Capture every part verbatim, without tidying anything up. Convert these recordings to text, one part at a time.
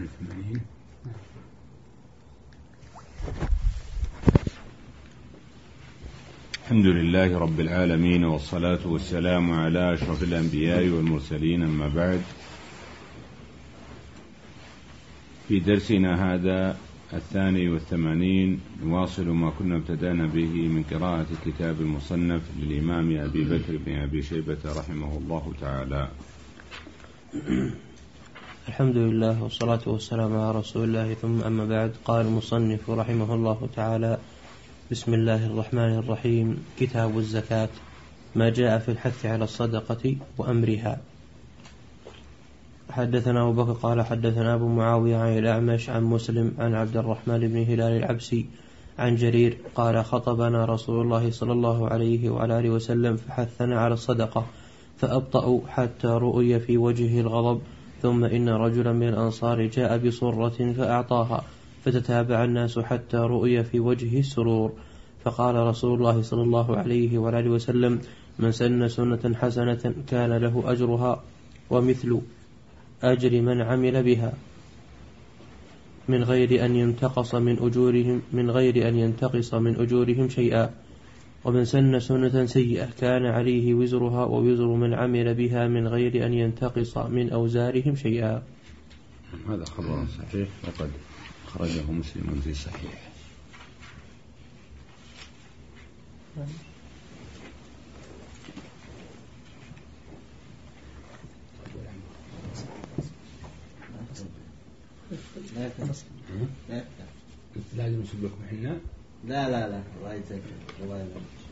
وثمانين. الحمد لله رب العالمين، والصلاة والسلام على أشرف الأنبياء والمرسلين، أما بعد. في درسنا هذا الثاني والثمانين نواصل ما كنا ابتدأنا به من قراءة كتاب المصنف للإمام أبي بكر بن أبي شيبة رحمه الله تعالى. الحمد لله والصلاة والسلام على رسول الله، ثم أما بعد. قال المصنف رحمه الله تعالى: بسم الله الرحمن الرحيم. كتاب الزكاة، ما جاء في الحث على الصدقة وأمرها. حدثنا أبو بكر قال حدثنا أبو معاوية عن الأعمش عن مسلم عن عبد الرحمن بن هلال العبسي عن جرير قال: خطبنا رسول الله صلى الله عليه وعلى آله وسلم فحثنا على الصدقة فأبطأوا حتى رؤي في وجهه الغضب، ثم إن رجلا من الأنصار جاء بصرة فأعطاها، فتتابع الناس حتى رؤي في وجهه السرور، فقال رسول الله صلى الله عليه وعلى آله وسلم: من سن سنة حسنة كان له أجرها ومثل أجر من عمل بها من غير أن ينتقص من أجورهم من غير أن ينتقص من أجورهم شيئا، ومن سن سنة سيئة كان عليه وزرها ووزر من عمل بها من غير أن ينتقص من أوزارهم شيئا. هذا خبر صحيح وقد خرجه مسلم في صحيح. لازم نسيب لكم حنا؟ لا لا لا الله يجزاك الله يجزاك.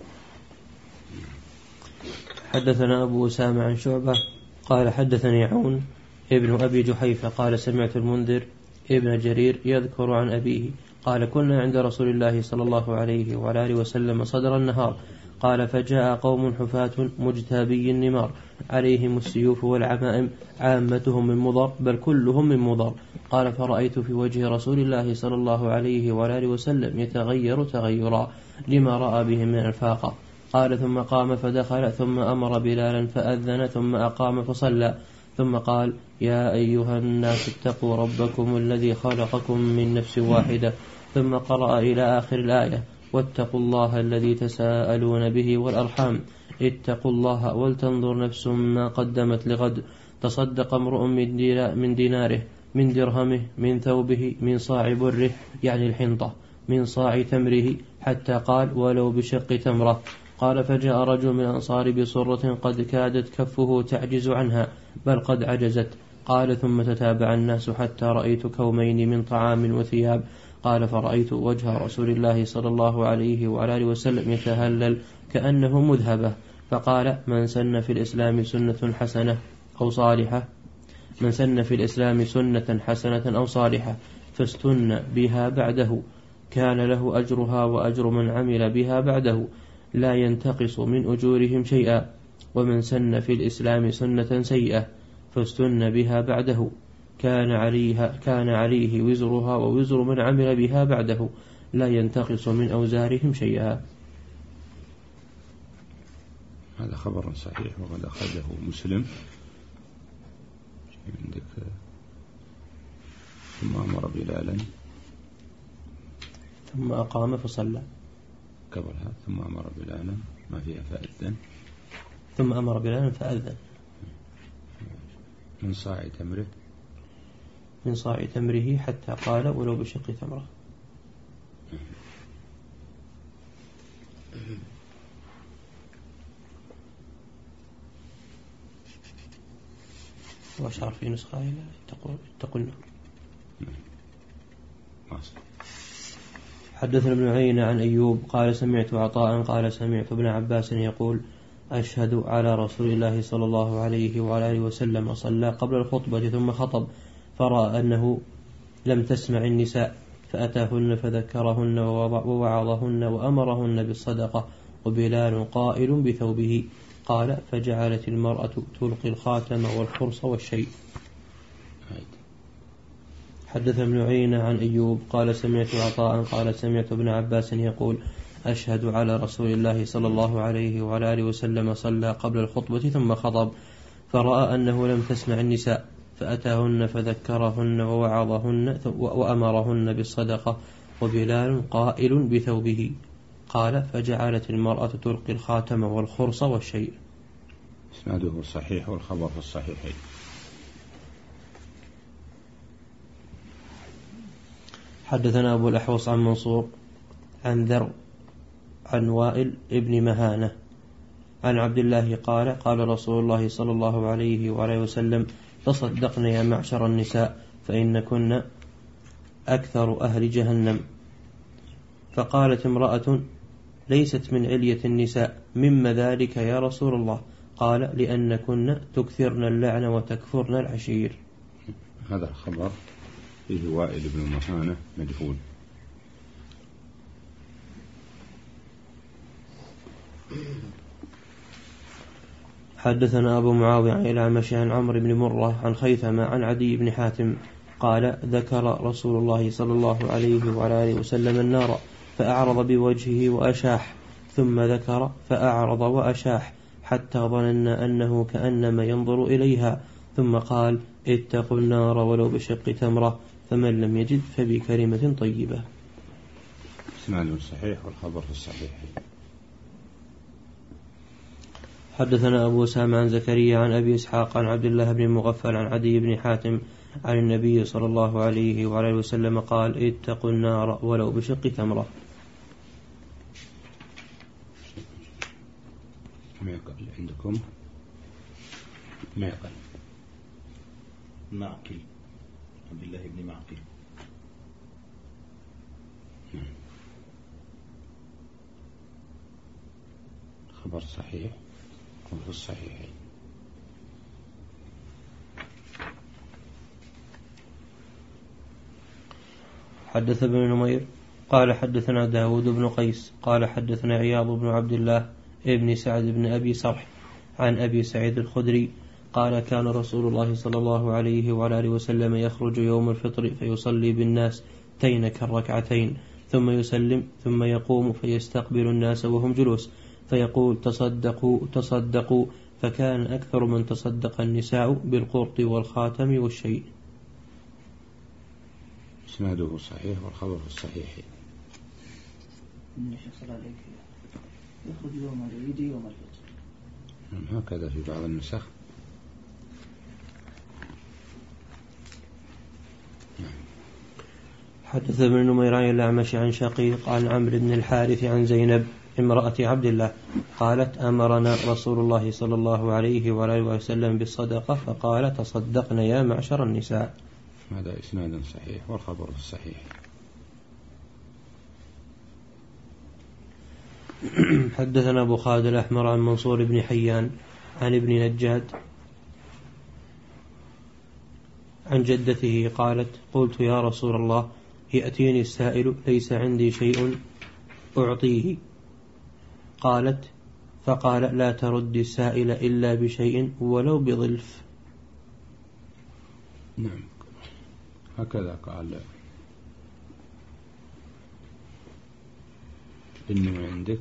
حدثنا أبو أسامة عن شعبة قال حدثني عون ابن أبي جحيفة قال سمعت المنذر ابن جرير يذكر عن أبيه قال: كنا عند رسول الله صلى الله عليه وعلى آله وسلم صدر النهار، قال: فجاء قوم حفاة مجتابي النمار عليهم السيوف والعمائم، عامتهم من مضر بل كلهم من مضر. قال: فرأيت في وجه رسول الله صلى الله عليه وعلى آله وسلم يتغير تغيرا لما رأى بهم من الفاقة. قال: ثم قام فدخل، ثم أمر بلالا فأذن، ثم أقام فصلى، ثم قال: يا أيها الناس اتقوا ربكم الذي خلقكم من نفس واحدة، ثم قرأ إلى آخر الآية: واتقوا الله الذي تساءلون به والأرحام، اتقوا الله ولتنظر نفس ما قدمت لغد، تصدق امرؤ من ديناره من درهمه من ثوبه من صاع بره يعني الحنطة من صاع تمره، حتى قال: ولو بشق تمرة. قال: فجاء رجل من الأنصار بصرة قد كادت كفه تعجز عنها بل قد عجزت. قال: ثم تتابع الناس حتى رأيت كومين من طعام وثياب. قال: فرأيت وجه رسول الله صلى الله عليه وعلى آله وسلم يتهلل كأنه مذهبة، فقال: من سن في الإسلام سنة حسنة أو صالحة من سن في الإسلام سنة حسنة أو صالحة فاستن بها بعده كان له أجرها وأجر من عمل بها بعده لا ينتقص من أجورهم شيئا، ومن سن في الإسلام سنة سيئة فاستن بها بعده كان عليها كان عليه وزرها ووزر من عمل بها بعده لا ينتقص من أوزارهم شيئا. هذا خبر صحيح وقد أخرجه مسلم. عندك ثم أمر بلالا ثم أقام فصلى قبلها ثم أمر بلالا ما فيها فأذن ثم أمر بلالا فأذن من صاع تمره من صاع تمره حتى قال: ولو بشق تمره. وأشار في نسخة إلى اتقوا النار. حدثنا ابن عيينة عن أيوب قال: سمعت عطاء قال: سمعت ابن عباس يقول: أشهد على رسول الله صلى الله عليه وعلى آله وسلم صلى قبل الخطبة ثم خطب، فرأى أنه لم تسمع النساء فأتاهن فذكرهن ووعظهن وأمرهن بالصدقة، وبلال قائل بثوبه. قال: فجعلت المرأة تلقي الخاتم والخرص والشيء. حدث ابن عيينة عن أيوب قال: سمعت عطاء قال: سمعت ابن عباس يقول: أشهد على رسول الله صلى الله عليه وعلى آله وسلم صلى قبل الخطبة ثم خطب، فرأى أنه لم تسمع النساء فأتاهن فذكرهن ووعظهن وأمرهن بالصدقة، وبلال قائل بثوبه. قال: فجعلت المرأة تلقي الخاتم والخرص والشيء. إسناده صحيح والخبر في الصحيحين. حدثنا أبو الأحوص عن منصور عن ذر عن وائل ابن مهانة عن عبد الله قال: قال رسول الله صلى الله عليه وعليه وسلم: تصدقن يا معشر النساء فإن كن أكثر أهل جهنم. فقالت امرأة: ليست من علية النساء، مما ذلك يا رسول الله؟ قال: لأن كن تكثرن اللعن وتكفرن العشير. هذا الخبر فيه وائل بن مهانة مجهول. حدثنا أبو معاوية عن الأعمش عن عمرو بن مرة عن خيثمة عن عدي بن حاتم قال: ذكر رسول الله صلى الله عليه وعلى آله وسلم النار فأعرض بوجهه وأشاح، ثم ذكر فأعرض وأشاح، حتى ظننا أنه كأنما ينظر إليها، ثم قال: اتقوا النار ولو بشق تمرة، فمن لم يجد فبكلمة طيبة. إسناده صحيح والخبر في الصحيح. حدثنا أبو أسامة عن زكريا عن أبي إسحاق عن عبد الله بن مغفل عن عدي بن حاتم عن النبي صلى الله عليه وعلى آله وسلم قال: اتقوا النار ولو بشق تمرة. معقل عندكم؟ معقل معقل عبد الله بن معقل. خبر صحيح وفي الصحيحين. حدث ابن نمير قال: حدثنا داود بن قيس قال: حدثنا عياض بن عبد الله ابن سعد بن أبي صرح عن أبي سعيد الخدري قال: كان رسول الله صلى الله عليه وعلى آله وسلم يخرج يوم الفطر فيصلي بالناس تينك الركعتين، ثم يسلم، ثم يقوم فيستقبل الناس وهم جلوس، فيقول: تصدقوا تصدقوا، فكان أكثر من تصدق النساء بالقرط والخاتم والشيء. إسناده صحيح والخبر في الصحيح. يخرج يوم العيد يوم الفطر. هكذا في بعض النسخ. حدث ابن نمير عن الأعمش عن شقيق عن عمرو بن الحارث عن زينب امرأة عبد الله قالت: أمرنا رسول الله صلى الله عليه وعلى آله وسلم بالصدقة، فقال: تصدقن يا معشر النساء. هذا إسناد صحيح والخبر الصحيح. حدثنا أبو خالد الأحمر عن منصور بن حيان عن ابن نجاد عن جدته قالت: قلت يا رسول الله، يأتيني السائل ليس عندي شيء أعطيه. قالت: فقال: لا ترد السائل إلا بشيء ولو بظلف. نعم، هكذا قال: إنه عندك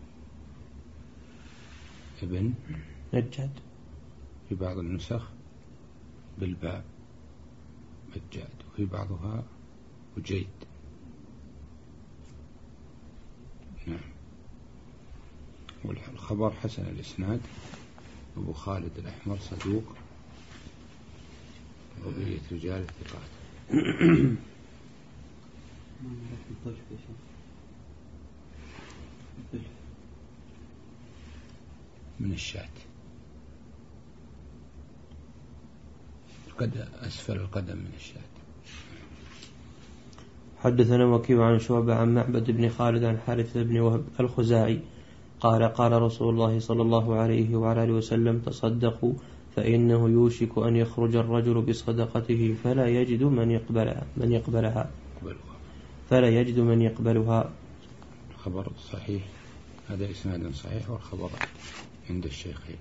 ابن نجاد، في بعض النسخ بالباء مجاد، وفي بعضها وجيد. نعم. والخبر حسن الإسناد. أبو خالد الأحمر صدوق، وبقية رجال الثقات. من الشاة، قد أسفل القدم من الشاة. حدثنا وكيع عن شعبة عن معبد بن خالد عن حارثة بن وهب الخزاعي قال: قال رسول الله صلى الله عليه وعلى آله وسلم: تصدقوا، فإنه يوشك أن يخرج الرجل بصدقته فلا يجد من يقبلها من يقبلها فلا يجد من يقبلها. خبر صحيح، هذا إسناد صحيح والخبر عند الشيخين.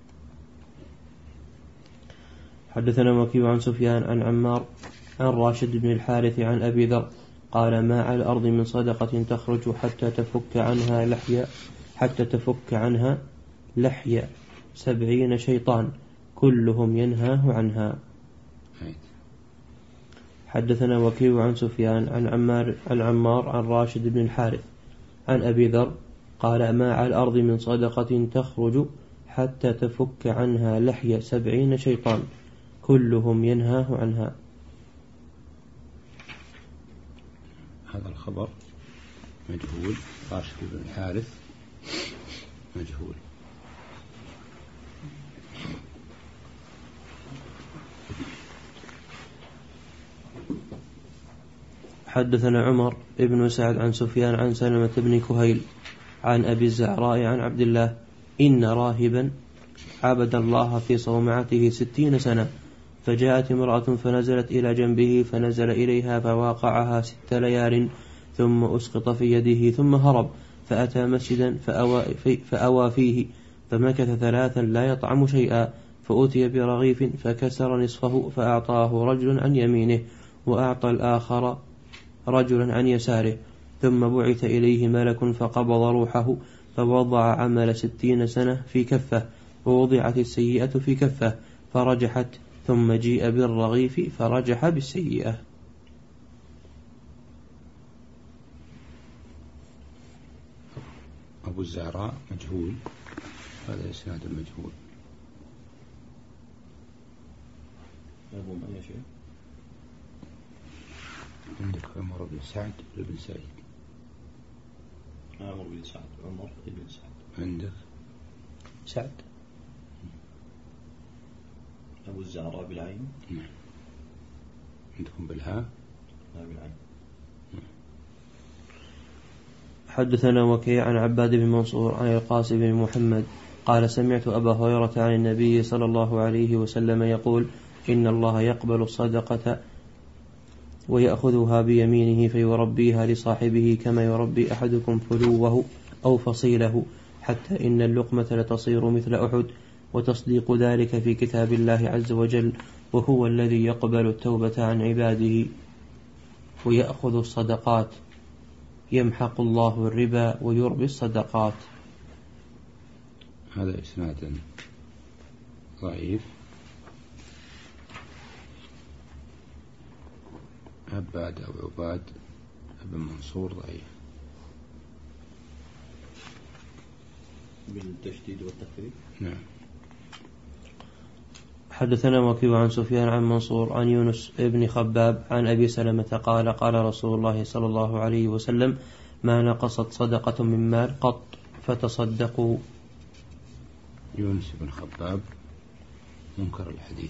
حدثنا وكيع عن سفيان عن عمار عن راشد بن الحارث عن أبي ذر قال: ما على الأرض من صدقة تخرج حتى تفك عنها لحيا حتى تفك عنها لحيا سبعين شيطان كلهم ينهاه عنها. حدثنا وكيع عن سفيان عن عمار عن عمار عن راشد بن الحارث عن أبي ذر قال ما على الأرض من صدقة تخرج حتى تفك عنها لحي سبعين شيطان كلهم ينهاه عنها. هذا الخبر مجهول. راشد بن الحارث مجهول. حدثنا عمر ابن سعد عن سفيان عن سلمة بن كهيل عن أبي الزعراء عن عبد الله إن راهبا عبد الله في صومعته ستين سنة فجاءت امرأة فنزلت إلى جنبه فنزل إليها فواقعها ست ليال ثم أسقط في يده ثم هرب فأتى مسجدا فأوى, في فأوى فيه فمكث ثلاثا لا يطعم شيئا فأتي برغيف فكسر نصفه فأعطاه رجل عن يمينه وأعطى الآخر رجلا عن يساره ثم بعث إليه ملك فقبض روحه فوضع عمل ستين سنة في كفه ووضعت السيئة في كفه فرجحت ثم جيء بالرغيف فرجح بالسيئة. أبو الزعراء مجهول. هذا إسناد مجهول. أبو من يا شيخ؟ عندك عمر بن سعد بن سعيد. عمر بن سعد عمر بن سعد. عندك سعد. أبو الزعراء بالعين. نعم. عندكم بالهاء. لا بالعين. حدثنا وكيع عن عباد بن منصور عن القاسم بن محمد قال سمعت أبا هريرة عن النبي صلى الله عليه وسلم يقول إن الله يقبل الصدقة ويأخذها بيمينه فيربيها لصاحبه كما يربي أحدكم فلوه أو فصيله حتى إن اللقمة لتصير مثل أحد وتصديق ذلك في كتاب الله عز وجل وهو الذي يقبل التوبة عن عباده ويأخذ الصدقات يمحق الله الربا ويربي الصدقات. هذا إسناد ضعيف. عباد أو عباد ابن منصور ضعيف بالتشديد والتخفيف. نعم. حدثنا وكيع عن سفيان عن منصور عن يونس ابن خباب عن أبي سلمة قال قال رسول الله صلى الله عليه وسلم ما نقصت صدقة من مال قط فتصدقوا. يونس بن خباب منكر الحديث.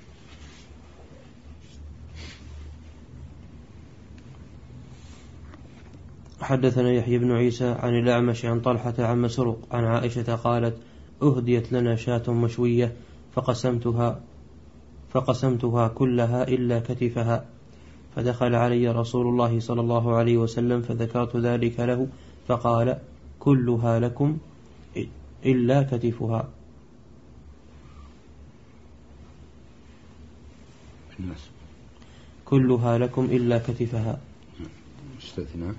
حدثنا يحيى بن عيسى عن الأعمش عن طلحة عن مسروق عن عائشة قالت أهديت لنا شاة مشوية فقسمتها فقسمتها كلها إلا كتفها فدخل علي رسول الله صلى الله عليه وسلم فذكرت ذلك له فقال كلها لكم إلا كتفها. كلها لكم إلا كتفها. استثناء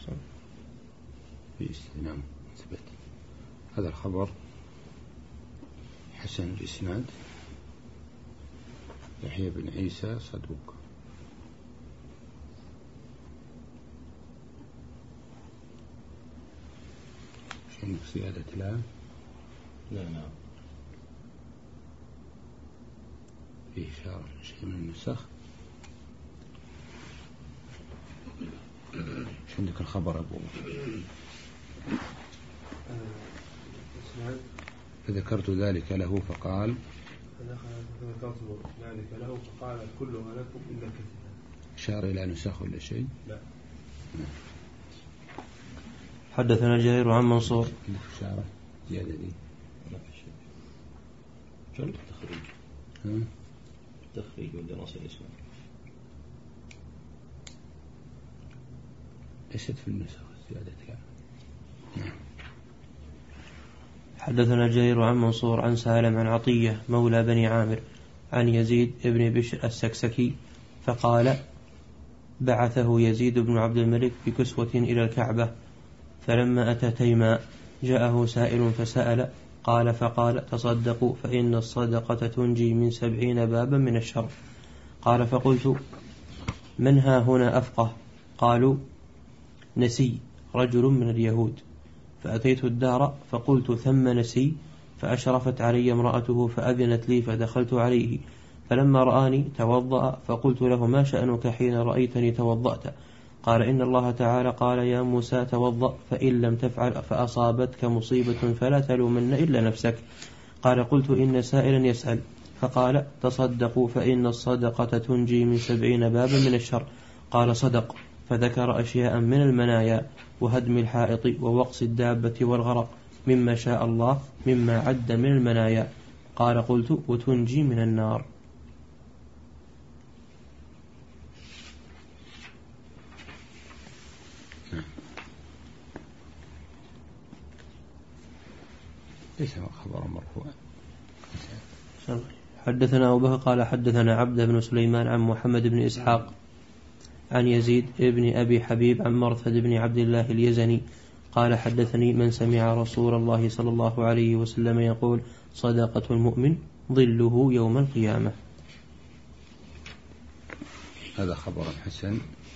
في استثناء مثبت. هذا الخبر حسن الإسناد. يحيى بن عيسى صدوق. عندك زيادة لا؟ لا نعم. فيه إشارة شيء من النسخ. ايش عندك الخبر أبو؟ فذكرت ذلك له فقال فذكرت ذلك له فقال كلها لكم إلا كتفها. أشار إلى نسخ ولا شيء؟ لا. حدثنا جرير عن منصور. إشارة زيادة دي ما في شيء. شو التخريج؟ ها؟ التخريج والدراسة الإسلام. ليست في النسخ زيادة لا. نعم. حدثنا جرير عن منصور عن سالم عن عطية مولى بني عامر عن يزيد ابن بشر السكسكي فقال بعثه يزيد بن عبد الملك بكسوة إلى الكعبة فلما أتى تيماء جاءه سائل فسأل قال فقال تصدقوا فإن الصدقة تنجي من سبعين بابا من الشر. قال فقلت من ها هنا أفقه؟ قالوا نسي رجل من اليهود. فأتيت الدار فقلت ثم نسي، فأشرفت علي امرأته فأذنت لي فدخلت عليه، فلما رآني توضأ فقلت له ما شأنك حين رأيتني توضأت؟ قال إن الله تعالى قال يا موسى توضأ، فإن لم تفعل فأصابتك مصيبة فلا تلومن إلا نفسك. قال قلت إن سائلا يسأل، فقال تصدقوا فإن الصدقة تنجي من سبعين بابا من الشر. قال صدق، فذكر أشياء من المنايا وهدم الحائط ووقص الدابة والغرق مما شاء الله مما عد من المنايا. قال قلت وتنجي من النار. ليس خبر مرفوع. حدثنا أبو بكر قال حدثنا عبد بن سليمان عن محمد بن إسحاق عن يزيد بن أبي حبيب عن مرثد بن عبد الله اليزني قال حدثني من سمع رسول الله صلى الله عليه وسلم يقول صدقة المؤمن ظله يوم القيامة. هذا خبر حسن.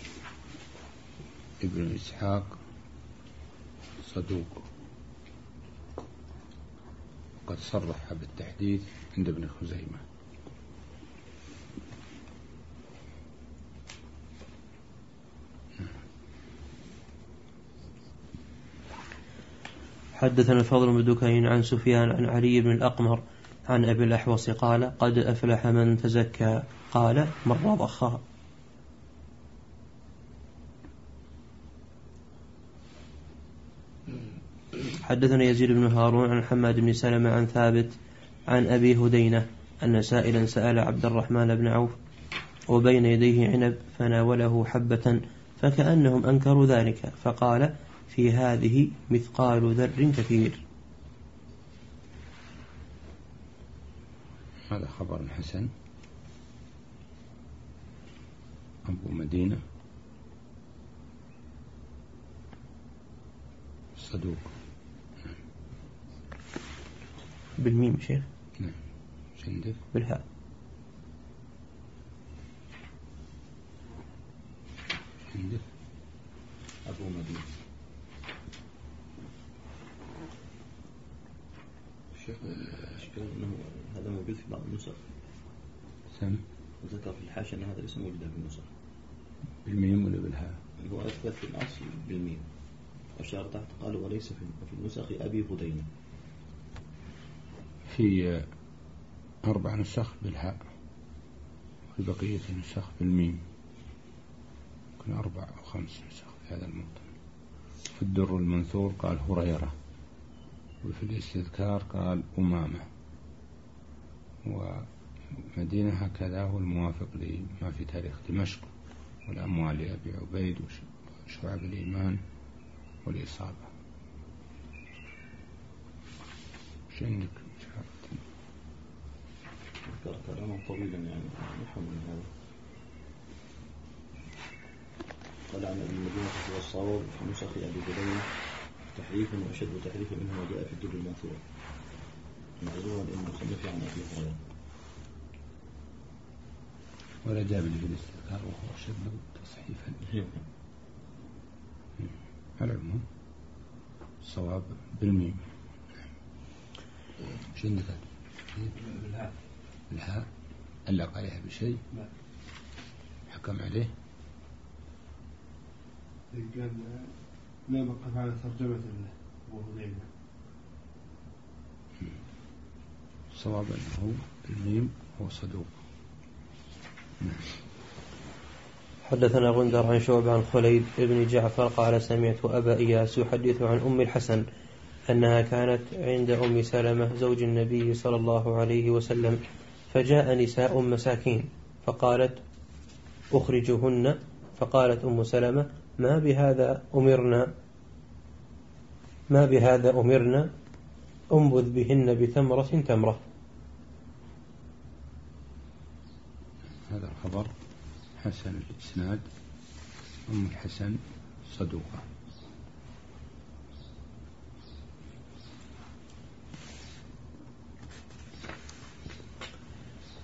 ابن إسحاق صدوق، قد صرح بالتحديث عند ابن خزيمة. حدثنا الفضل بن دكين عن سفيان عن علي بن الأقمر عن أبي الأحوص قال قد أفلح من تزكى. قال من رضخها. حدثنا يزيد بن هارون عن حماد بن سلمة عن ثابت عن أبي هدينة أن سائلا سأل عبد الرحمن بن عوف وبين يديه عنب فناوله حبة فكأنهم أنكروا ذلك، فقال في هذه مثقال ذر كثير. هذا خبر حسن. أبو مدينة صدوق. بالميم شيخ؟ نعم. عندك بالهاء. عندك أبو مدينة. الشيخ الأشكال أنه هذا موجود في بعض النسخ. سم. وذكر في الحاشية أن هذا ليس موجودا في النسخ. بالميم ولا بالهاء؟ هو أثبت في الأصل بالميم، وأشار تحت قال وليس في النسخ أبي هدينة. في أربع نسخ بالهاء وفي بقية النسخ بالميم، يمكن أربع أو خمس نسخ في هذا الموطن. في الدر المنثور قال هريرة، وفي الاستذكار قال أمامة، ومدينة هكذا هو الموافق لما في تاريخ دمشق والأموال لأبي عبيد وشعب الإيمان والإصابة. وش عندك؟ ذكر كلاما طويلا يعني نحو من هذا. قال عن أبي المدينة هو الصواب في نسخ أبي هدينة تحريف وأشد تحريف منه ما جاء في الدر المنثور معذورا إن مصنف عن أبي هريرة. ولا جاب لي في الاستذكار وهو أشد تصحيفا. على العموم الصواب بالميم. ايش عندك؟ بالهاء. بالهاء. علق عليها بشيء؟ لا. حكم عليه؟ قال لا نقف على ترجمة أبو هريرة. الصواب أنه بالميم هو صدوق. حدثنا غندر عن شعبة عن خليد بن جعفر قال سمعت أبا إياس يحدث عن أم الحسن أنها كانت عند أم سلمة زوج النبي صلى الله عليه وسلم، فجاء نساء مساكين فقالت أخرجهن، فقالت أم سلمة ما بهذا أمرنا ما بهذا أمرنا أنبذ بهن بتمرة تمرة. هذا الخبر حسن الإسناد. أم الحسن صدوقة.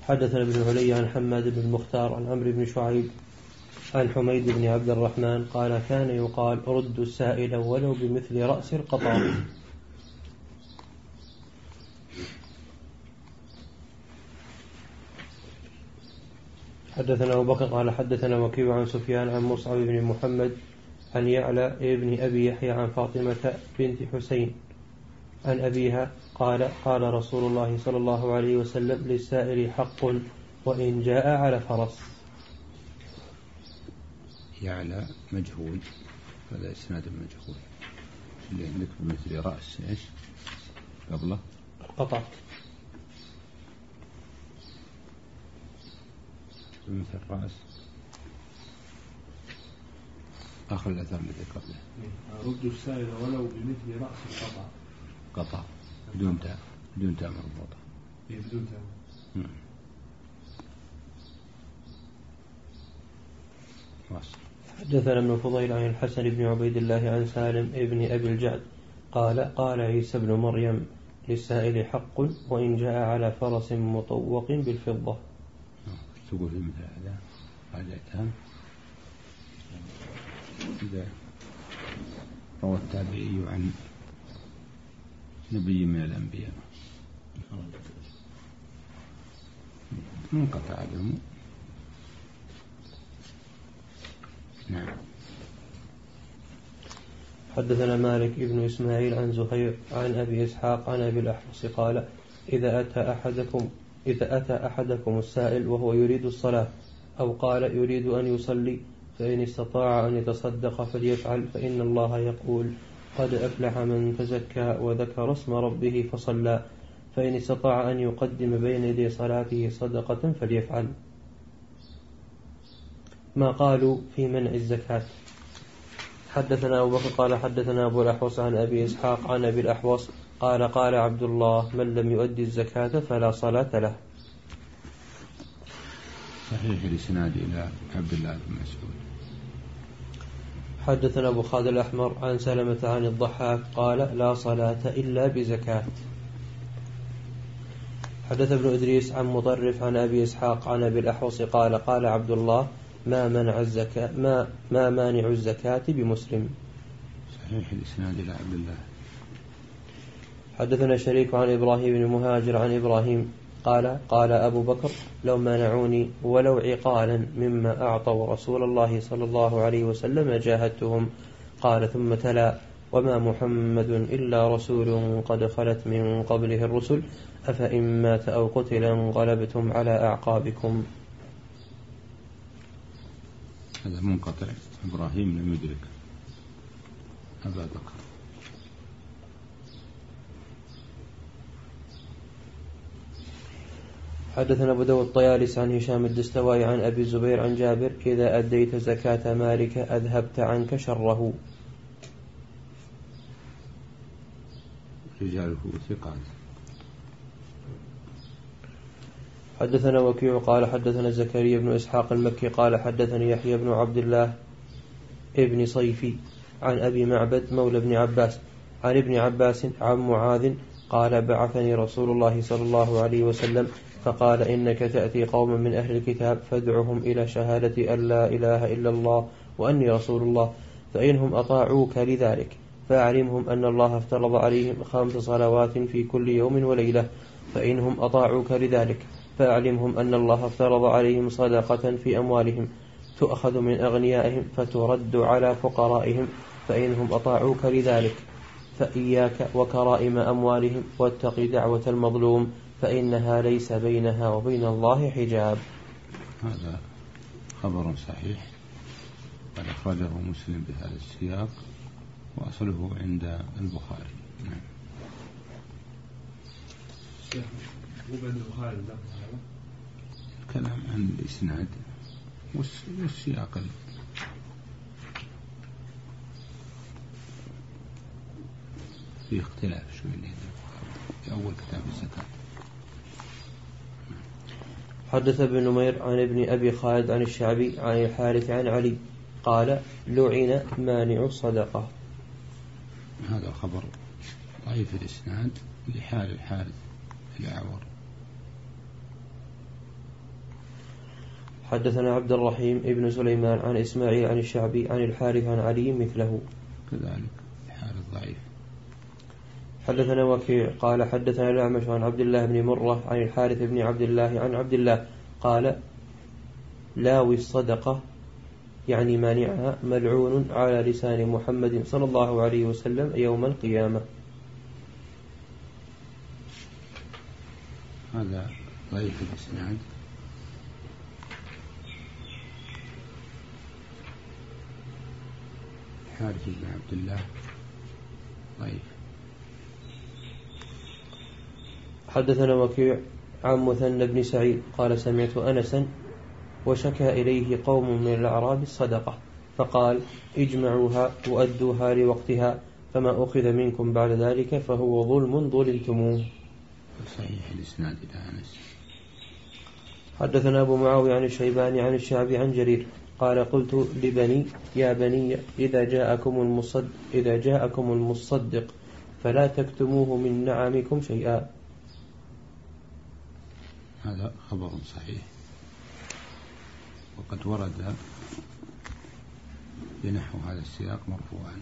حدثنا ابن علي عن حماد بن المختار عن عمرو بن شعيب عن حميد بن عبد الرحمن قال كان يقال رد السائل ولو بمثل رأس القطار. حدثنا أبو بكر قال حدثنا وكيع عن سفيان عن مصعب بن محمد عن يعلى ابن أبي يحيى عن فاطمة بنت حسين عن أبيها قال قال رسول الله صلى الله عليه وسلم للسائل حق وإن جاء على فرس. يعلى مجهول، هذا إسناد مجهول. اللي عندك بمثل رأس إيش قبله قطع بمثل رأس آخر الأثر الذي قبله رد السائل ولو بمثل رأس القطع. قطع بدون تاء بدون تاء مربوطة. إيه بدون تاء. حدثنا ابن فضيل عن الحسن بن عبيد الله عن سالم ابن أبي الجعد قال قال عيسى بن مريم للسائل حق وإن جاء على فرس مطوق بالفضة. تقول في مثل هذا راجعتها إذا روى التابعي عن نبي من الأنبياء منقطع عنه. نعم. حدثنا مالك ابن إسماعيل عن زهير عن أبي إسحاق عن أبي الأحوص قال إذا أتى أحدكم إذا أتى أحدكم السائل وهو يريد الصلاة أو قال يريد أن يصلي فإن استطاع أن يتصدق فليفعل فإن الله يقول قد أفلح من تزكى وذكر اسم ربه فصلى فإن استطاع أن يقدم بين يدي صلاته صدقة فليفعل. ما قالوا في منع الزكاة. حدثنا أبو بكر قال حدثنا أبو الأحوص عن أبي إسحاق عن أبي الأحوص قال قال عبد الله من لم يؤدي الزكاة فلا صلاة له. صحيح الإسناد إلى عبد الله بن مسعود. حدثنا أبو خالد الأحمر عن سلمة عن الضحاك قال لا صلاة إلا بزكاة. حدث ابن إدريس عن مطرف عن أبي إسحاق عن أبي الأحوص قال قال عبد الله ما منع الزكاة ما ما مانع الزكاة بمسلم. صحيح الإسناد إلى عبد الله. حدثنا شريك عن إبراهيم بن مهاجر عن إبراهيم قال قال أبو بكر لو منعوني ولو عقالا مما أعطوا رسول الله صلى الله عليه وسلم جاهدتهم. قال ثم تلا وما محمد إلا رسول قد خلت من قبله الرسل أفإن مات أو قتل انقلبتم على أعقابكم. هذا منقطع. إبراهيم لم يدرك أبا بكر. حدثنا أبو داود الطيالس عن هشام الدستوائي عن أبي الزبير عن جابر إذا أديت زكاة مالك أذهبت عنك شره. رجاله ثقات. حدثنا وكيع قال حدثنا زكريا بن إسحاق المكي قال حدثني يحيى بن عبد الله ابن صيفي عن أبي معبد مولى بن عباس عن ابن عباس عن معاذ قال بعثني رسول الله صلى الله عليه وسلم فقال إنك تأتي قوما من أهل الكتاب فادعهم إلى شهادة أن لا إله إلا الله وأني رسول الله فإنهم أطاعوك لذلك فأعلمهم أن الله افترض عليهم خمس صلوات في كل يوم وليلة فإنهم أطاعوك لذلك فأعلمهم أن الله افترض عليهم صدقة في أموالهم تؤخذ من أغنيائهم فترد على فقرائهم فإنهم أطاعوك لذلك فإياك وكرائم أموالهم واتق دعوة المظلوم فإنها ليس بينها وبين الله حجاب. هذا خبر صحيح قد أخرجه مسلم بهذا السياق وأصله عند البخاري. نعم. الكلام عن الإسناد والسياق في اختلاف شوي في أول كتاب الزكاة. حدث ابن نمير عن ابن أبي خالد عن الشعبي عن الحارث عن علي قال لعن مانع الصدقة. هذا خبر ضعيف الإسناد لحال الحارث الأعور حدثنا عبد الرحيم ابن سليمان عن إسماعيل عن الشعبي عن الحارث عن علي مثله. كذلك الحارث ضعيف. حدثنا وكيع قال حدثنا الأعمش عن عبد الله بن مرة عن الحارث بن عبد الله عن عبد الله قال لاوي الصدقة يعني مانعها ملعون على لسان محمد صلى الله عليه وسلم يوم القيامة. هذا ضعيف الإسناد. الحارث بن عبد الله ضعيف. حدثنا وكيع عن مثنى بن سعيد قال سمعت أنسا وشكى إليه قوم من الأعراب الصدقة فقال اجمعوها وأدوها لوقتها فما أخذ منكم بعد ذلك فهو ظلم ظلمتموه. صحيح الإسناد إلى أنس. حدثنا أبو معاوية عن الشيباني عن الشعبي عن جرير قال قلت لبني يا بني إذا جاءكم المصدق, إذا جاءكم المصدق فلا تكتموه من نعمكم شيئا. هذا خبر صحيح وقد ورد بنحو هذا السياق مرفوعا.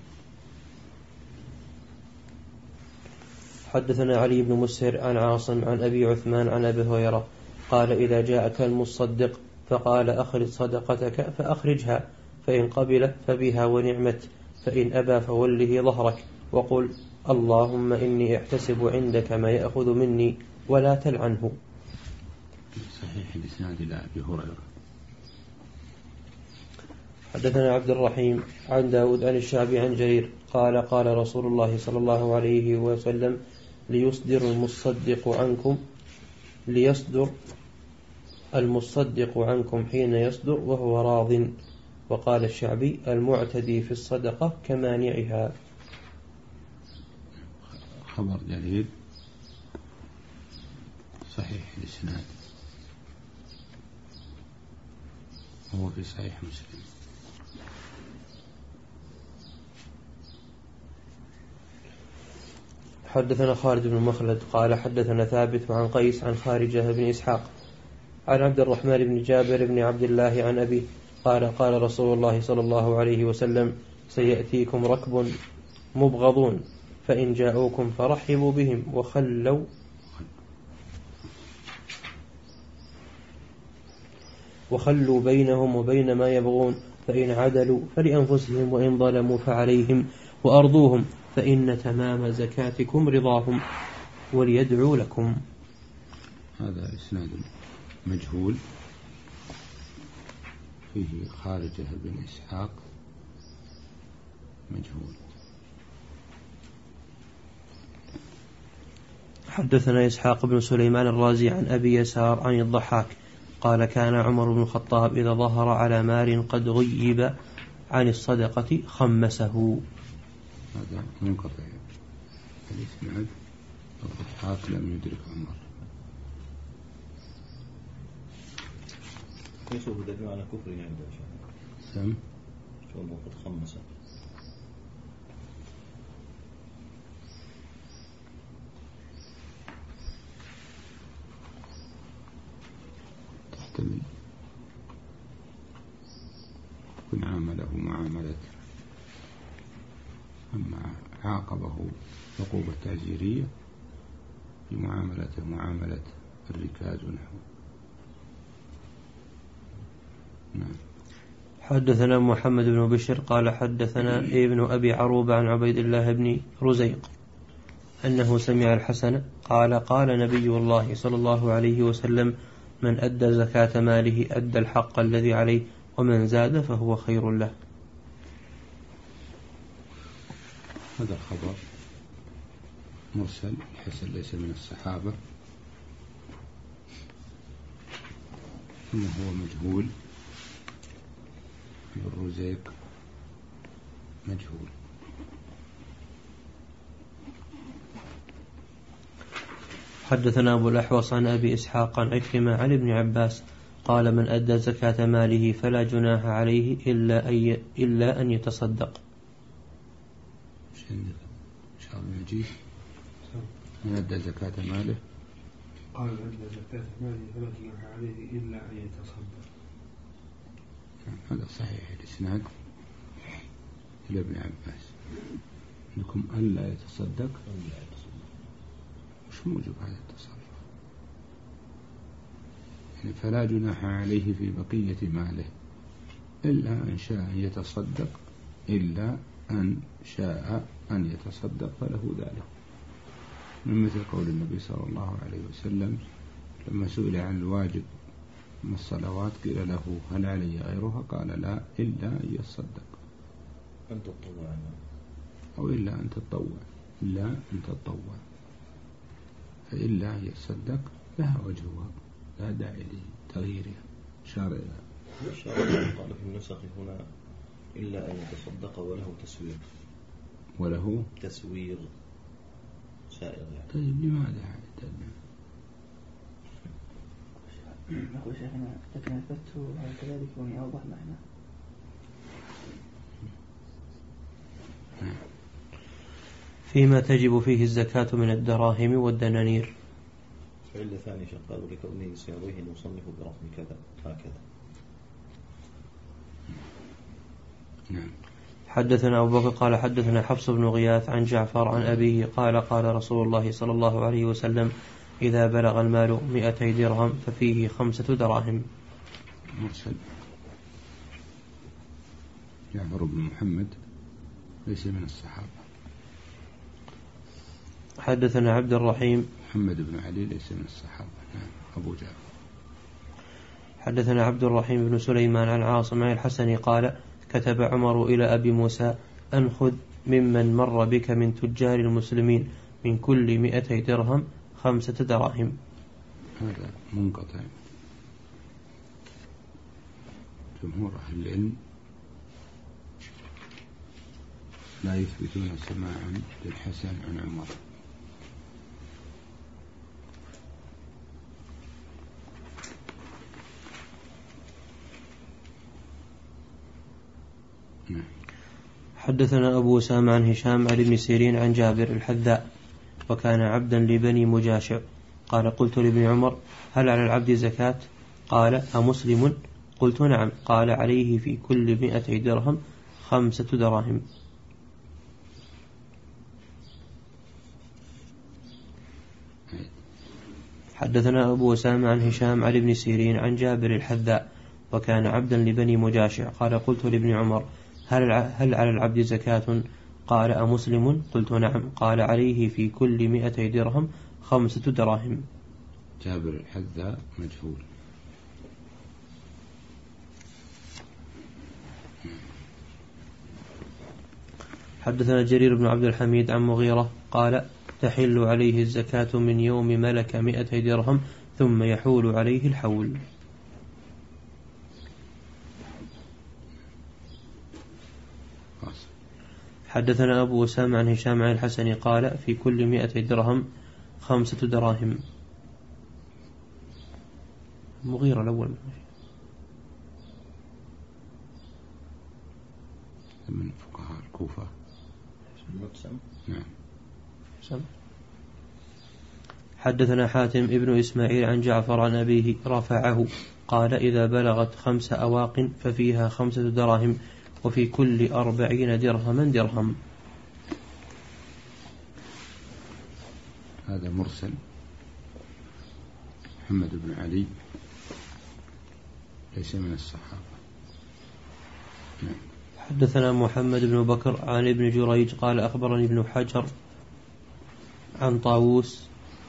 حدثنا علي بن مسهر عن عاصم عن أبي عثمان عن أبي هريرة قال إذا جاءك المصدق فقال أخرج صدقتك فأخرجها فإن قبل فبها ونعمت فإن أبى فوله ظهرك وقل اللهم إني احتسب عندك ما يأخذ مني ولا تلعنه. صحيح الإسناد إلى أبي هريرة. حدثنا عبد الرحيم عن داود عن الشعبي عن جرير قال قال رسول الله صلى الله عليه وسلم ليصدر المصدق عنكم ليصدر المصدق عنكم حين يصدر وهو راض. وقال الشعبي المعتدي في الصدقة كمانعها. خبر جرير صحيح الإسناد هو في صحيح مسلم. حدثنا خالد بن مخلد قال حدثنا ثابت عن قيس عن خارجة بن إسحاق عن عبد الرحمن بن جابر بن عبد الله عن أبي قال قال رسول الله صلى الله عليه وسلم سيأتيكم ركب مبغضون فإن جاءوكم فرحبوا بهم وخلوا وخلوا بينهم وبين ما يبغون فإن عدلوا فلأنفسهم وإن ظلموا فعليهم وأرضوهم فإن تمام زكاتكم رضاهم وليدعوا لكم. هذا إسناد مجهول فيه خارجة بن إسحاق مجهول. حدثنا إسحاق بن سليمان الرازي عن أبي يسار عن الضحاك قال كان عمر بن الخطاب إذا ظهر على مال قد غيب عن الصدقة خمسه. هذا منقطع الإسناد. الضحاك لم يدرك عمر. ليس هو دليل على كفر عنده سم شو قد خمسه. تحتمل كن عامله معاملة أما عاقبه عقوبة تعزيرية بمعاملته معاملة الركاز ونحوه. نعم. حدثنا محمد بن بشر قال حدثنا ابن أبي عروبة عن عبيد الله بن رزيق أنه سمع الحسن قال قال نبي الله صلى الله عليه وسلم من أدى زكاة ماله أدى الحق الذي عليه ومن زاد فهو خير له. هذا الخبر مرسل الحسن ليس من الصحابة إنه هو مجهول. الرزيق مجهول. حدثنا أبو الأحوص عن أبي إسحاق عن عكرمة عن ابن عباس قال من أدى زكاة ماله فلا جناح عليه إلا أن إلا أن يتصدق. إن شاء الله نجيب من أدى زكاة ماله قال من أدى زكاة ماله فلا جناح عليه إلا أن يتصدق. هذا صحيح الإسناد إلى ابن عباس. عندكم ألا يتصدق، وش موجب هذا التصرف؟ يعني فلا جناح عليه في بقية ماله إلا أن شاء أن يتصدق، إلا أن شاء أن يتصدق فله ذلك، من مثل قول النبي صلى الله عليه وسلم لما سئل عن الواجب من الصلوات قيل له هل علي غيرها؟ قال لا إلا أن يتصدق، أن تطوع أو إلا أن تطوع، إلا أن تطوع، فإلا أن يتصدق لها وجهها لا داعي لتغييرها شارع. قال في النسخ هنا إلا أن يتصدق وله تسوير، وله تسوير سائر يعني. طيب لماذا هذا؟ نقول شيخنا لكن الفتح كذلك ومن أوضح معنا. فيما تجب فيه الزكاة من الدراهم والدنانير. فعل ثاني شقال لكونه سيرويه المصنف برقم كذا هكذا. نعم. حدثنا أبو بكر قال حدثنا حفص بن غياث عن جعفر عن أبيه قال قال رسول الله صلى الله عليه وسلم إذا بلغ المال مئتي درهم ففيه خمسة دراهم. مرسل. جعفر بن محمد ليس من الصحابة. حدثنا عبد الرحيم محمد بن علي ليس من الصحابة. نعم. أبو جعفر. حدثنا عبد الرحيم بن سليمان عن عاصم عن الحسن قال كتب عمر إلى أبي موسى أن خذ ممن مر بك من تجار المسلمين من كل مئتي درهم خمسة دراهم. هذا منقطع. جمهور أهل العلم لا يثبتون سماعا للحسن عن عمر. حدثنا أبو أسامة عن هشام عن ابن سيرين عن جابر الحذاء وكان عبدا لبني مجاشع قال قلت لابن عمر هل على العبد زكاة؟ قال أمسلم؟ قلت نعم. قال عليه في كل مئتي درهم خمسة دراهم. حدثنا أبو أسامة عن هشام عن ابن سيرين عن جابر الحذاء وكان عبدا لبني مجاشع قال قلت لابن عمر هل هل على العبد زكاة؟ قال أمسلم؟ قلت نعم. قال عليه في كل مئتي درهم خمسة دراهم. جابر الحذاء مجهول. حدثنا جرير بن عبد الحميد عن مغيرة قال تحل عليه الزكاة من يوم ملك مئتي درهم ثم يحول عليه الحول. حدثنا أبو أسامة عن هشام عن الحسن قال في كل مئتي درهم خمسة دراهم. مغيرة الأول من فقهاء الكوفة. نعم. سم. حدثنا حاتم ابن إسماعيل عن جعفر عن أبيه رفعه قال إذا بلغت خمس أواق ففيها خمسة دراهم وفي كل أربعين درهما درهم. هذا مرسل. محمد بن علي ليس من الصحابة. نعم. حدثنا محمد بن بكر عن ابن جريج قال أخبرني ابن حجر عن طاووس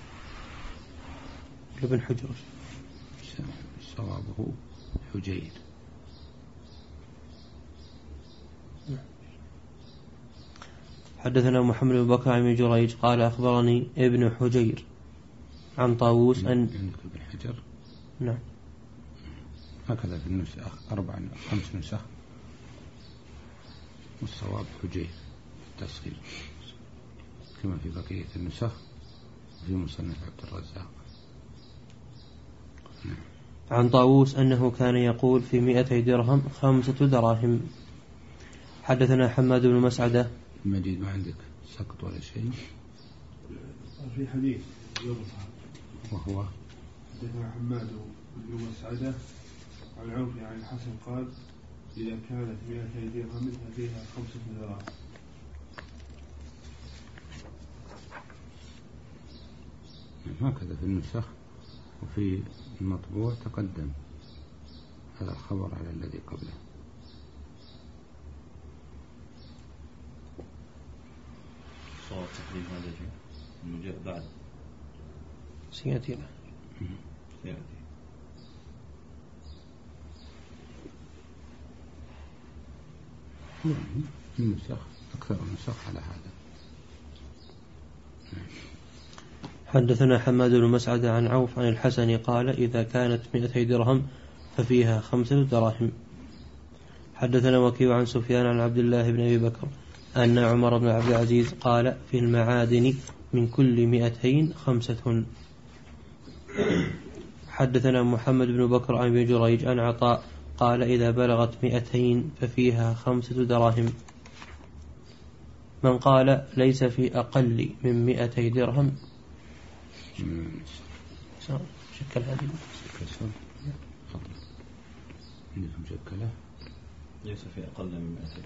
ابن حجر صوابه حجير. حدثنا محمد بن بكر عن ابن جريج قال أخبرني ابن حجير عن طاووس أن ابن حجر. نعم. هكذا في النسخ أربع خمس نسخ والصواب حجير التصغير كما في بقية النسخ في مصنف عبد الرزاق. نعم. عن طاووس أنه كان يقول في مئتي درهم خمسة دراهم. حدثنا حماد بن مسعدة. مجيد ما عندك سقط ولا شيء؟ في حديث وهو حدثنا حماد بن مسعدة عن عوف عن الحسن قال إذا كانت مئتي درهم ففيها خمسة دراهم. هكذا في النسخ، وفي المطبوع تقدم هذا الخبر على الذي قبله. صار تقريب هذا جاء إنه جاء بعد سيأتي له سيأتي. النسخ أكثر النسخ على هذا. حدثنا حماد بن مسعد عن عوف عن الحسن قال إذا كانت مئتي درهم ففيها خمسة دراهم. حدثنا وكيع عن سفيان عن عبد الله بن أبي بكر أن عمر بن عبد العزيز قال في المعادن من كل مئتين خمسة. حدثنا محمد بن بكر عن ابن جريج عن عطاء قال إذا بلغت مئتين ففيها خمسة دراهم. من قال ليس في أقل من مئتي درهم شكل هذه عندكم شكله ليس في أقل من مئتي.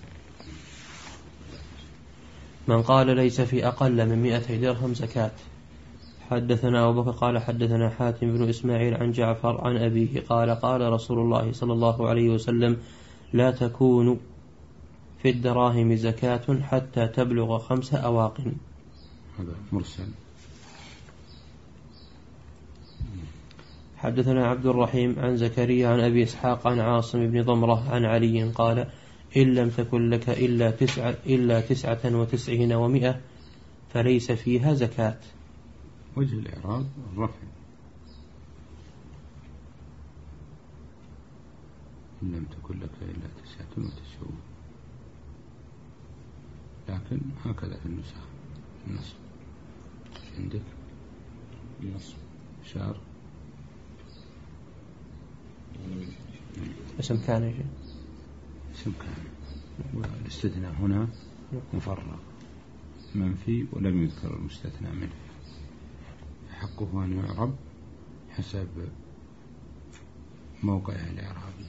من قال ليس في أقل من مئتي درهم زكاة. حدثنا أبو بكر قال حدثنا حاتم بن إسماعيل عن جعفر عن أبيه قال قال رسول الله صلى الله عليه وسلم لا تكون في الدراهم زكاة حتى تبلغ خمس أواق. هذا مرسل. حدثنا عبد الرحيم عن زكريا عن أبي إسحاق عن عاصم بن ضمرة عن علي قال إن لم تكن لك إلا تسعة, إلا تسعة وتسعين ومئة فليس فيها زكاة. وجه الإعراب الرفع. إن لم تكن لك إلا تسعة وتسعون، لكن هكذا في النسخ النصب. عندك النصب شار اسم كان يجي اسم كان، والاستثناء هنا مفرغ منفي ولم يذكر المستثنى منه، حقه أن يعرب حسب موقعه الإعرابي.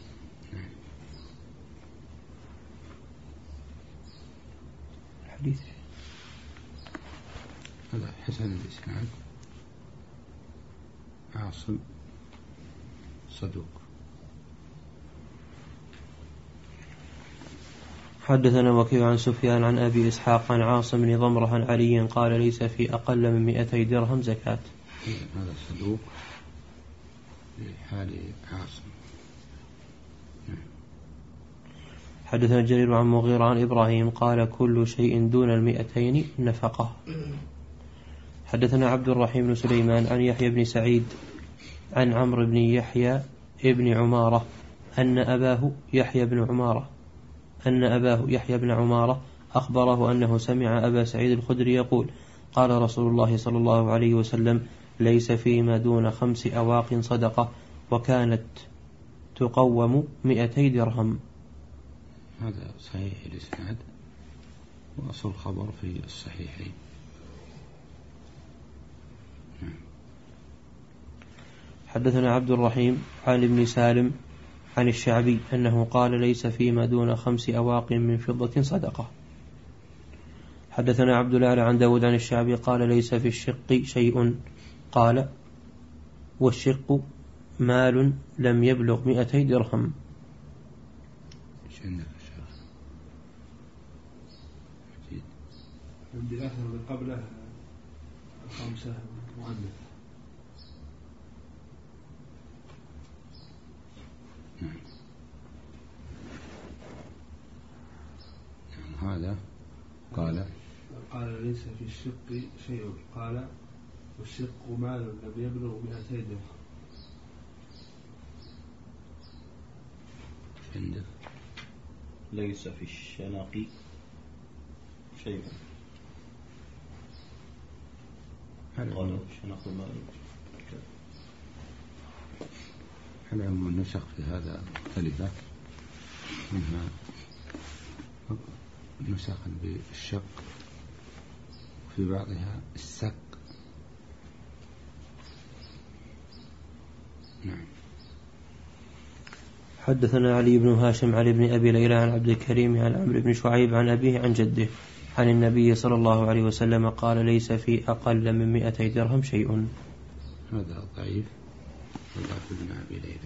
الحديث هذا حسن الإسناد عاصم صدوق. حدثنا وكيع عن سفيان عن أبي إسحاق عن عاصم بن ضمرة عن علي قال ليس في أقل من مئتي درهم زكاة. هذا صدوق لحال عاصم. حدثنا جرير عن مغيرة عن إبراهيم قال كل شيء دون المئتين نفقة. حدثنا عبد الرحيم بن سليمان عن يحيى بن سعيد عن عمرو بن يحيى ابن عمارة أن أباه يحيى بن عمارة أن أباه يحيى بن عمارة أخبره أنه سمع أبا سعيد الخدري يقول قال رسول الله صلى الله عليه وسلم ليس فيما دون خمس أواق صدقة وكانت تقوم مئتي درهم. هذا صحيح الإسناد وأصل الخبر في الصحيحين. حدثنا عبد الرحيم عن ابن سالم عن الشعبي أنه قال ليس فيما دون خمس أواق من فضة صدقة. حدثنا عبد الله عن داود عن الشعبي قال ليس في الشق شيء قال والشق مال لم يبلغ مئتي درهم. ايش عندك يا شيخ؟ عندي الأثر من قبله خمسة مؤنث. هذا قال قال ليس في الشق شيء قال والشق مال لم يبلغ مئتي درهم. عندك ليس في الشنق شيء قال الشنق مال. العلم النسخ في هذا مختلفة، منها نسخ بالشق وفي بعضها السق. نعم. حدثنا علي بن هاشم عن ابن أبي ليلى عن عبد الكريم عن عمرو بن شعيب عن أبيه عن جده عن النبي صلى الله عليه وسلم قال ليس في أقل من مئتي درهم شيء. هذا ضعيف وضعف ابن أبي ليلى.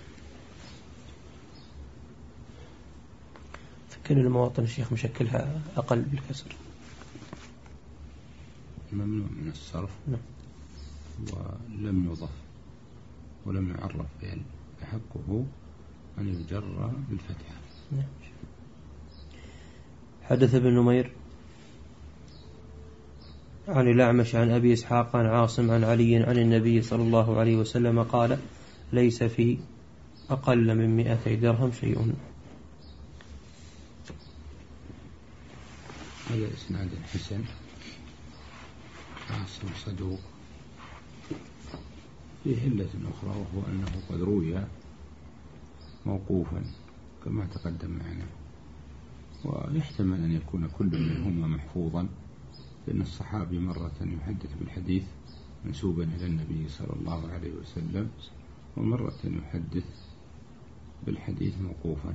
فكل المواطن الشيخ مشكلها أقل بالكسر. ممنوع من الصرف. نعم. ولم يضف ولم يعرف بأن يحقه أن يجر بالفتحة. نعم. حدث ابن نمير عن الأعمش عن أبي إسحاق عن عاصم عن علي عن النبي صلى الله عليه وسلم قال ليس في أقل من مئتي درهم شيء. هذا إسناد حسن. عاصم صدوق في علة أخرى وهو أنه قد روي موقوفا كما تقدم معنا، ويحتمل أن يكون كل منهما محفوظا، لأن الصحابي مرة يحدث بالحديث منسوبا إلى النبي صلى الله عليه وسلم، ومرة يحدث بالحديث موقوفا.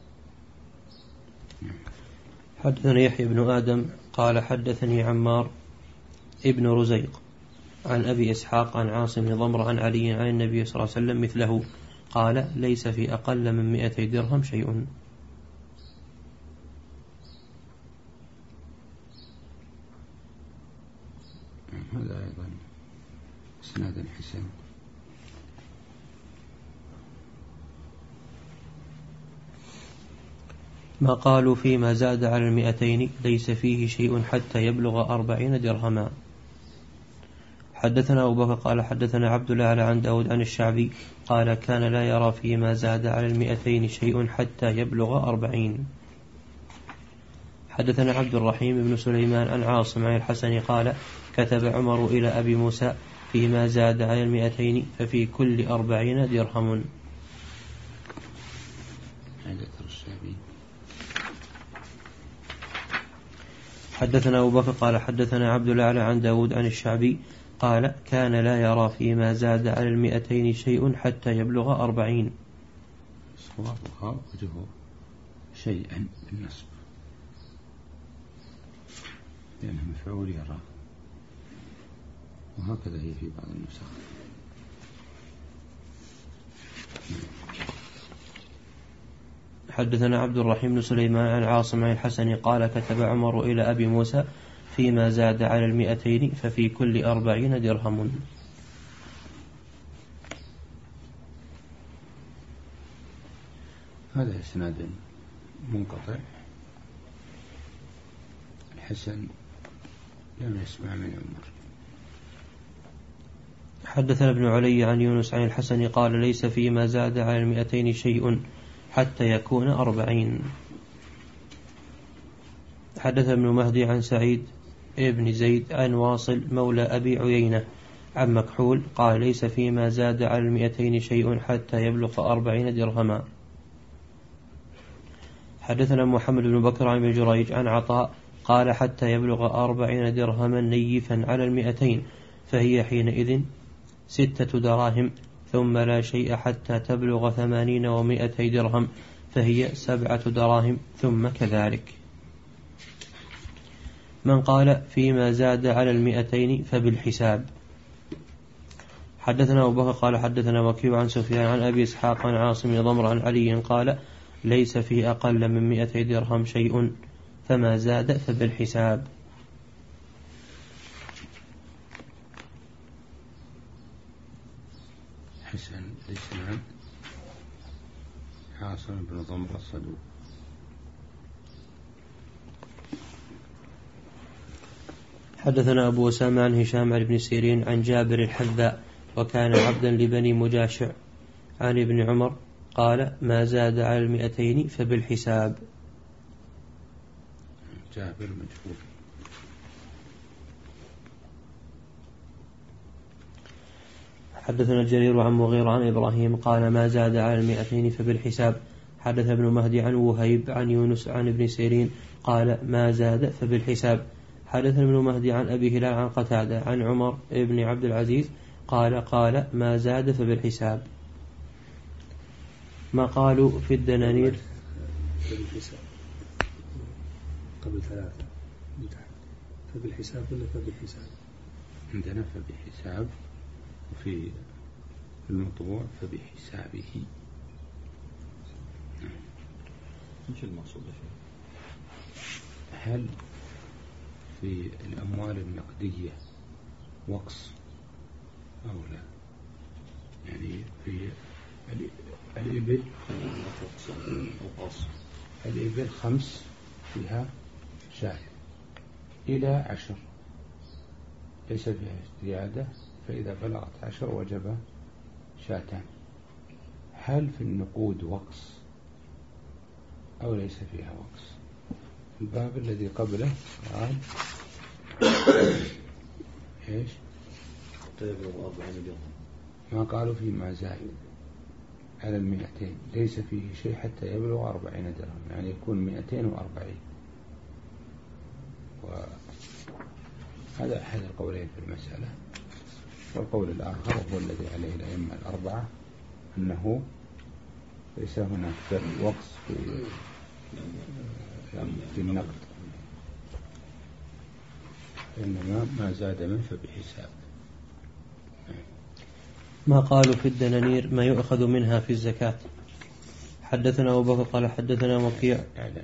حدثني يحيى بن آدم قال حدثني عمار ابن رزيق عن أبي إسحاق عن عاصم بن ضمر عن علي عن النبي صلى الله عليه وسلم مثله قال ليس في أقل من مئتي درهم شيء. هذا أيضا إسناد حسن. ما قالوا فيما زاد على المئتين ليس فيه شيء حتى يبلغ أربعين درهما. حدثنا أبو بكر قال حدثنا عبد الله عن داود عن الشعبي قال كان لا يرى فيما زاد على المئتين شيء حتى يبلغ أربعين. حدثنا عبد الرحيم بن سليمان عن عاصم عن الحسن قال كتب عمر إلى أبي موسى فيما زاد على المئتين ففي كل أربعين درهم. حدثنا أبو بكر قال حدثنا عبد الله عن داود عن الشعبي قال كان لا يرى فيما زاد على المئتين شيء حتى يبلغ أربعين. صوابها وجهه شيئا بالنسب لأنه مفعول يرى، وهكذا هي في بعض النسخ. حدثنا عبد الرحيم بن سليمان عن عاصم عن الحسن قال كتب عمر إلى أبي موسى فيما زاد على المئتين ففي كل أربعين درهم. هذا إسناد منقطع. الحسن لم يسمع من عمر. حدثنا ابن علي عن يونس عن الحسن قال ليس فيما زاد على المئتين شيء حتى يكون أربعين. حدث ابن مهدي عن سعيد ابن زيد عن واصل مولى أبي عيينة عن مكحول قال ليس فيما زاد على المئتين شيء حتى يبلغ أربعين درهما. حدثنا محمد بن بكر عن ابن جريج عن عطاء قال حتى يبلغ أربعين درهما نيفا على المئتين فهي حينئذ ستة دراهم، ثم لا شيء حتى تبلغ ثمانين ومائتي درهم فهي سبعة دراهم، ثم كذلك. من قال فيما زاد على المئتين فبالحساب. حدثنا أبو بكر قال حدثنا وكيع عن سفيان عن أبي إسحاق عن عاصم بن ضمر عن علي قال ليس في أقل من مئتي درهم شيء فما زاد فبالحساب. حسن الإسلام عاصم بن ضمر الصدوق. حدثنا أبو أسامة عن هشام عن ابن سيرين عن جابر الحذاء وكان عبدا لبني مجاشع عن ابن عمر قال ما زاد على المئتين فبالحساب. جابر مجهول. حدثنا الجرير عن مغيرة عن إبراهيم قال ما زاد على المئتين فبالحساب. حدث ابن مهدي عن وهيب عن يونس عن ابن سيرين قال ما زاد فبالحساب. حدث ابن مهدي عن أبي هلال عن قتادة عن عمر ابن عبد العزيز قال قال ما زاد فبالحساب. ما قالوا في الدنانير فبالحساب قبل ثلاثة من تحت فبالحساب ولا فبالحساب؟ عندنا فبحساب، وفي المطبوع فبحسابه. ايش المقصود يا شيخ؟ هل في الأموال النقدية وقص أو لا؟ يعني في الإبل الإبل خمس فيها شاة إلى عشر ليس فيها زيادة، فإذا بلغت عشر وجب شاتان. هل في النقود وقص أو ليس فيها وقص؟ الباب الذي قبله قال إيش؟ تبلغ أربعين درهم. ما قالوا فيما زاد على المئتين ليس فيه شيء حتى يبلغ أربعين درهم، يعني يكون مئتين وأربعين. وهذا أحد القولين في المسألة. والقول الآخر هو الذي عليه الأئمة الأربعة أنه ليس هناك وقص في في النقد، إنما ما زاد منه فبحساب. ما قالوا في الدنانير ما يؤخذ منها في الزكاة. حدثنا أبو بكر قال حدثنا وكيع.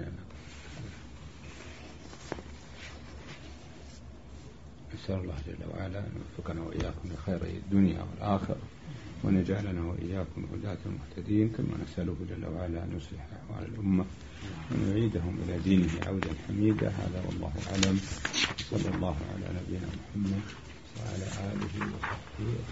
نسأل الله جل وعلا أن يوفقنا وإياكم لخير الدنيا والآخرة، وأن يجعلنا وإياكم هداة المهتدين، كما نسأله جل وعلا أن يصلح أحوال الأمة وأن يعيدهم إلى دينه عودا حميدا. هذا والله أعلم. صلى الله على نبينا محمد وعلى آله وصحبه.